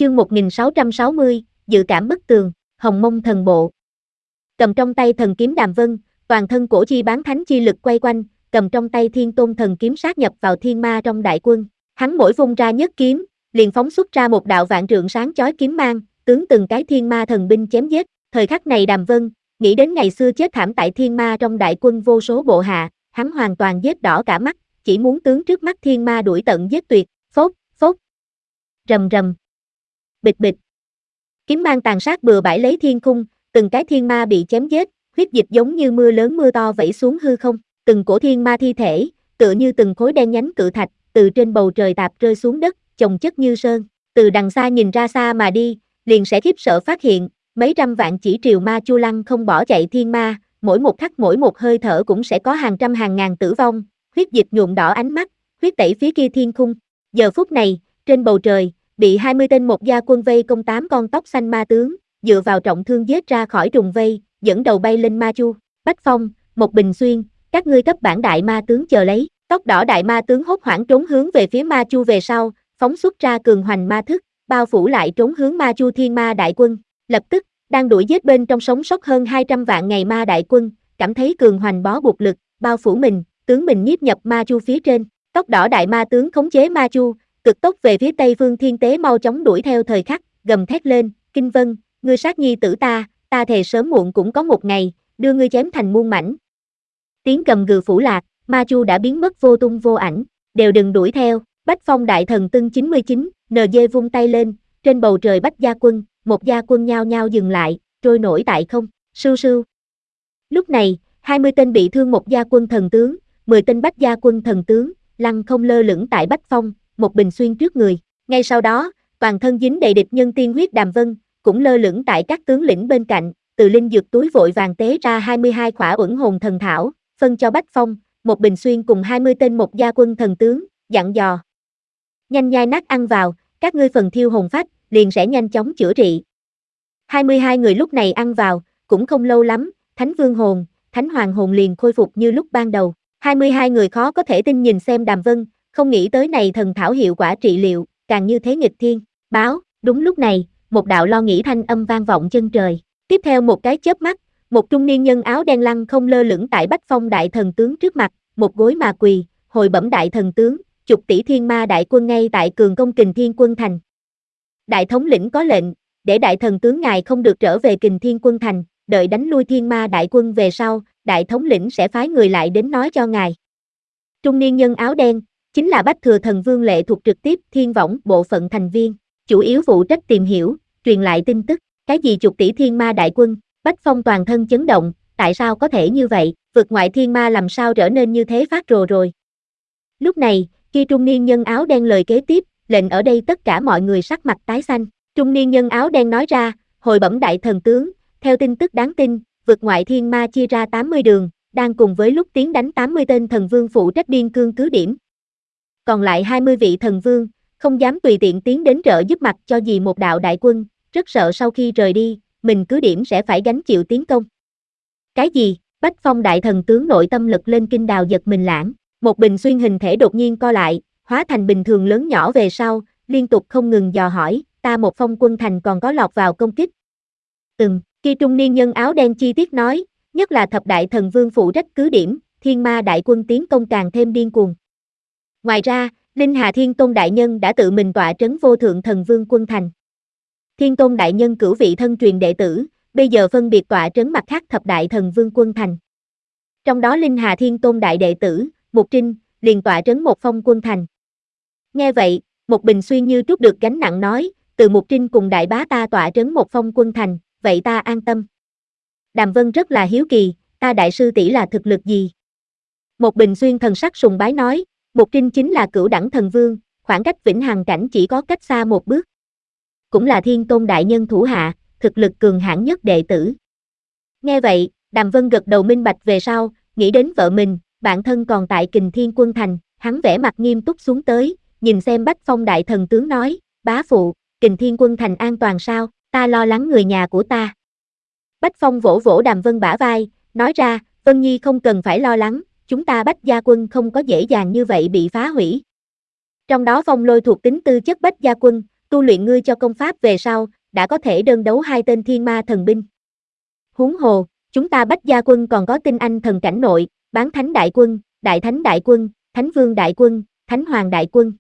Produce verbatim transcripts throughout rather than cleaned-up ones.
Chương một nghìn sáu trăm sáu mươi, dự cảm bức tường, Hồng Mông thần bộ. Cầm trong tay thần kiếm Đàm Vân, toàn thân cổ chi bán thánh chi lực quay quanh, cầm trong tay Thiên Tôn thần kiếm sát nhập vào thiên ma trong đại quân. Hắn mỗi vung ra nhất kiếm, liền phóng xuất ra một đạo vạn trượng sáng chói kiếm mang, tướng từng cái thiên ma thần binh chém giết. Thời khắc này Đàm Vân nghĩ đến ngày xưa chết thảm tại thiên ma trong đại quân vô số bộ hạ, hắn hoàn toàn giết đỏ cả mắt, chỉ muốn tướng trước mắt thiên ma đuổi tận giết tuyệt. Phốt, phốt, rầm rầm, bịch bịch. Kiếm mang tàn sát bừa bãi lấy thiên khung, từng cái thiên ma bị chém giết, huyết dịch giống như mưa lớn mưa to vẩy xuống hư không, từng cổ thiên ma thi thể, tựa như từng khối đen nhánh cự thạch, từ trên bầu trời tạp rơi xuống đất, chồng chất như sơn. Từ đằng xa nhìn ra xa mà đi, liền sẽ khiếp sợ phát hiện, mấy trăm vạn chỉ triều ma chu lăng không bỏ chạy thiên ma, mỗi một khắc mỗi một hơi thở cũng sẽ có hàng trăm hàng ngàn tử vong, huyết dịch nhuộm đỏ ánh mắt, huyết tẩy phía kia thiên khung. Giờ phút này, trên bầu trời, bị hai mươi tên một gia quân vây công tám con tóc xanh ma tướng, dựa vào trọng thương giết ra khỏi trùng vây, dẫn đầu bay lên ma chu. Bách Phong, Một Bình Xuyên, các ngươi cấp bản đại ma tướng chờ lấy. Tóc đỏ đại ma tướng hốt hoảng trốn hướng về phía ma chu về sau, phóng xuất ra cường hoành ma thức, bao phủ lại trốn hướng ma chu thiên ma đại quân. Lập tức, đang đuổi giết bên trong sống sót hơn hai trăm vạn ngày ma đại quân, cảm thấy cường hoành bó buộc lực, bao phủ mình, tướng mình nhiếp nhập ma chu phía trên. Tóc đỏ đại ma tướng khống chế ma chu, cực tốc về phía Tây Phương Thiên Tế mau chóng đuổi theo thời khắc, gầm thét lên, Kinh Vân, ngươi sát nhi tử ta, ta thề sớm muộn cũng có một ngày, đưa ngươi chém thành muôn mảnh. Tiếng cầm gừ phủ lạc, ma chu đã biến mất vô tung vô ảnh, đều đừng đuổi theo. Bách Phong đại thần tưng chín mươi chín, en giê vung tay lên, trên bầu trời Bách gia quân, một gia quân nhao nhao dừng lại, trôi nổi tại không, sưu sưu. Lúc này, hai mươi tên bị thương một gia quân thần tướng, mười tên Bách gia quân thần tướng, lăng không lơ lửng tại Bách Phong, Một Bình Xuyên trước người. Ngay sau đó, toàn thân dính đầy địch nhân tiên huyết Đàm Vân, cũng lơ lửng tại các tướng lĩnh bên cạnh, từ linh dược túi vội vàng tế ra hai mươi hai khỏa uẩn hồn thần thảo, phân cho Bách Phong, Một Bình Xuyên cùng hai mươi tên một gia quân thần tướng, dặn dò. Nhanh nhai nát ăn vào, các ngươi phần thiêu hồn phách, liền sẽ nhanh chóng chữa trị. hai mươi hai người lúc này ăn vào, cũng không lâu lắm, Thánh Vương hồn, Thánh Hoàng hồn liền khôi phục như lúc ban đầu. hai mươi hai người khó có thể tin nhìn xem Đàm Vân, không nghĩ tới này thần thảo hiệu quả trị liệu, càng như thế nghịch thiên. Báo, đúng lúc này, một đạo lo nghĩ thanh âm vang vọng chân trời. Tiếp theo một cái chớp mắt, một trung niên nhân áo đen lăng không lơ lửng tại Bách Phong đại thần tướng trước mặt, một gối mà quỳ, hồi bẩm đại thần tướng, chục tỷ thiên ma đại quân ngay tại cường công Kình Thiên quân thành. Đại thống lĩnh có lệnh, để đại thần tướng ngài không được trở về Kình Thiên quân thành, đợi đánh lui thiên ma đại quân về sau, đại thống lĩnh sẽ phái người lại đến nói cho ngài. Trung niên nhân áo đen, chính là Bách Thừa Thần Vương Lệ thuộc trực tiếp Thiên Võng bộ phận thành viên, chủ yếu phụ trách tìm hiểu, truyền lại tin tức. Cái gì chục tỷ thiên ma đại quân? Bách Phong toàn thân chấn động, tại sao có thể như vậy, vực ngoại thiên ma làm sao trở nên như thế phát rồ rồi. Lúc này, khi trung niên nhân áo đen lời kế tiếp, lệnh ở đây tất cả mọi người sắc mặt tái xanh. Trung niên nhân áo đen nói ra, hồi bẩm đại thần tướng, theo tin tức đáng tin, vực ngoại thiên ma chia ra tám mươi đường, đang cùng với lúc tiến đánh tám mươi tên thần vương phụ trách biên cương cứ điểm. Còn lại hai mươi vị thần vương, không dám tùy tiện tiến đến trợ giúp mặt cho gì một đạo đại quân, rất sợ sau khi rời đi, mình cứ điểm sẽ phải gánh chịu tiến công. Cái gì? Bách Phong đại thần tướng nội tâm lực lên kinh đào giật mình lãng, Một Bình Xuyên hình thể đột nhiên co lại, hóa thành bình thường lớn nhỏ về sau, liên tục không ngừng dò hỏi, ta Một Phong quân thành còn có lọt vào công kích. Ừm, khi trung niên nhân áo đen chi tiết nói, nhất là thập đại thần vương phụ trách cứ điểm, thiên ma đại quân tiến công càng thêm điên cuồng. Ngoài ra, Linh Hà Thiên Tôn đại nhân đã tự mình tọa trấn vô thượng thần vương quân thành. Thiên Tôn đại nhân cửu vị thân truyền đệ tử, bây giờ phân biệt tọa trấn mặt khác thập đại thần vương quân thành. Trong đó Linh Hà Thiên Tôn đại đệ tử, Mục Trinh, liền tọa trấn Một Phong quân thành. Nghe vậy, Một Bình Xuyên như trút được gánh nặng nói, từ Mục Trinh cùng đại bá ta tọa trấn Một Phong quân thành, vậy ta an tâm. Đàm Vân rất là hiếu kỳ, ta đại sư tỷ là thực lực gì? Một Bình Xuyên thần sắc sùng bái nói, Mục Trinh chính là cửu đẳng thần vương, khoảng cách vĩnh hằng cảnh chỉ có cách xa một bước. Cũng là Thiên Tôn đại nhân thủ hạ, thực lực cường hãn nhất đệ tử. Nghe vậy, Đàm Vân gật đầu minh bạch về sau, nghĩ đến vợ mình, bản thân còn tại Kình Thiên quân thành, hắn vẻ mặt nghiêm túc xuống tới, nhìn xem Bách Phong đại thần tướng nói, bá phụ, Kình Thiên quân thành an toàn sao, ta lo lắng người nhà của ta. Bách Phong vỗ vỗ Đàm Vân bả vai, nói ra, Vân Nhi không cần phải lo lắng, chúng ta Bách gia quân không có dễ dàng như vậy bị phá hủy. Trong đó Phong Lôi thuộc tính tư chất Bách gia quân, tu luyện ngươi cho công pháp về sau, đã có thể đơn đấu hai tên thiên ma thần binh. Huống hồ, chúng ta Bách Gia quân còn có tinh anh thần cảnh nội, bán thánh đại quân, đại thánh đại quân, thánh vương đại quân, thánh hoàng đại quân.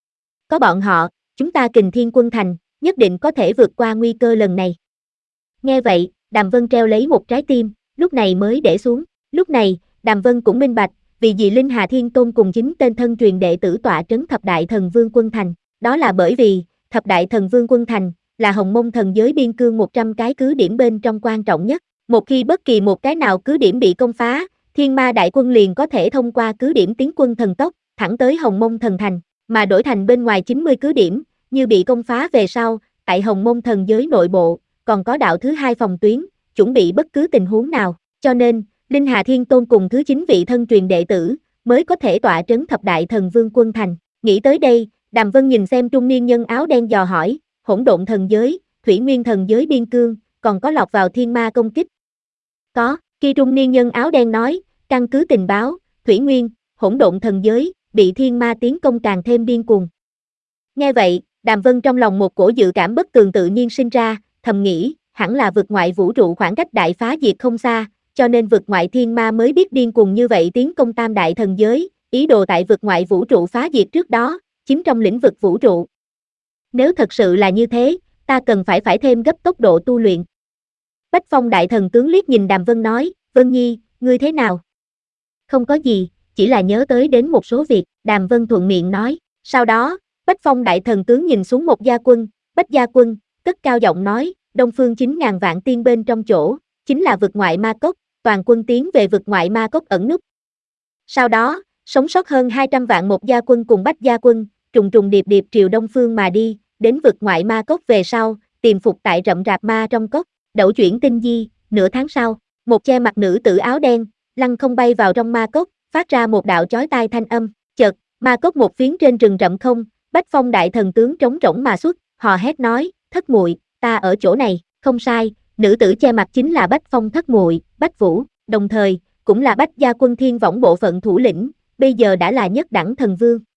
Có bọn họ, chúng ta Kình Thiên quân thành, nhất định có thể vượt qua nguy cơ lần này. Nghe vậy, Đàm Vân treo lấy một trái tim, lúc này mới để xuống. Lúc này, Đàm Vân cũng minh bạch, vì gì Linh Hà Thiên Tôn cùng chính tên thân truyền đệ tử tọa trấn Thập Đại Thần Vương quân thành. Đó là bởi vì, Thập Đại Thần Vương quân thành, là Hồng Mông thần giới biên cương một trăm cái cứ điểm bên trong quan trọng nhất. Một khi bất kỳ một cái nào cứ điểm bị công phá, Thiên Ma đại quân liền có thể thông qua cứ điểm tiến quân thần tốc, thẳng tới Hồng Mông thần thành, mà đổi thành bên ngoài chín mươi cứ điểm, như bị công phá về sau, tại Hồng Mông thần giới nội bộ, còn có đạo thứ hai phòng tuyến, chuẩn bị bất cứ tình huống nào, cho nên, Linh Hà Thiên Tôn cùng thứ chín vị thân truyền đệ tử, mới có thể tọa trấn Thập Đại Thần Vương quân thành. Nghĩ tới đây, Đàm Vân nhìn xem trung niên nhân áo đen dò hỏi, Hỗn Độn thần giới, Thủy Nguyên thần giới biên cương, còn có lọt vào thiên ma công kích. Có, khi trung niên nhân áo đen nói, căn cứ tình báo, Thủy Nguyên, Hỗn Độn thần giới, bị thiên ma tiến công càng thêm điên cuồng. Nghe vậy, Đàm Vân trong lòng một cổ dự cảm bất tường tự nhiên sinh ra, thầm nghĩ, hẳn là vực ngoại vũ trụ khoảng cách đại phá diệt không xa, cho nên vực ngoại thiên ma mới biết điên cuồng như vậy tiến công tam đại thần giới, ý đồ tại vực ngoại vũ trụ phá diệt trước đó, chiếm trong lĩnh vực vũ trụ. Nếu thật sự là như thế, ta cần phải phải thêm gấp tốc độ tu luyện. Bách Phong đại thần tướng liếc nhìn Đàm Vân nói, Vân Nhi, ngươi thế nào? Không có gì, chỉ là nhớ tới đến một số việc, Đàm Vân thuận miệng nói. Sau đó, Bách Phong đại thần tướng nhìn xuống một gia quân, Bách gia quân, cất cao giọng nói, Đông phương chín ngàn vạn tiên bên trong chỗ, chính là vực ngoại ma cốc, toàn quân tiến về vực ngoại ma cốc ẩn núp. Sau đó, sống sót hơn hai trăm vạn một gia quân cùng Bách gia quân, trùng trùng điệp điệp triều đông phương mà đi, đến vực ngoại ma cốc về sau, tìm phục tại rậm rạp ma trong cốc, đẩu chuyển tinh di, nửa tháng sau, một che mặt nữ tử áo đen, lăng không bay vào trong ma cốc, phát ra một đạo chói tai thanh âm, chợt, ma cốc một phiến trên rừng rậm không, Bách Phong đại thần tướng trống rỗng mà xuất, hò hét nói, thất muội, ta ở chỗ này, không sai, nữ tử che mặt chính là Bách Phong thất muội, Bách Vũ, đồng thời, cũng là Bách gia quân thiên võng bộ phận thủ lĩnh, bây giờ đã là nhất đẳng thần vương.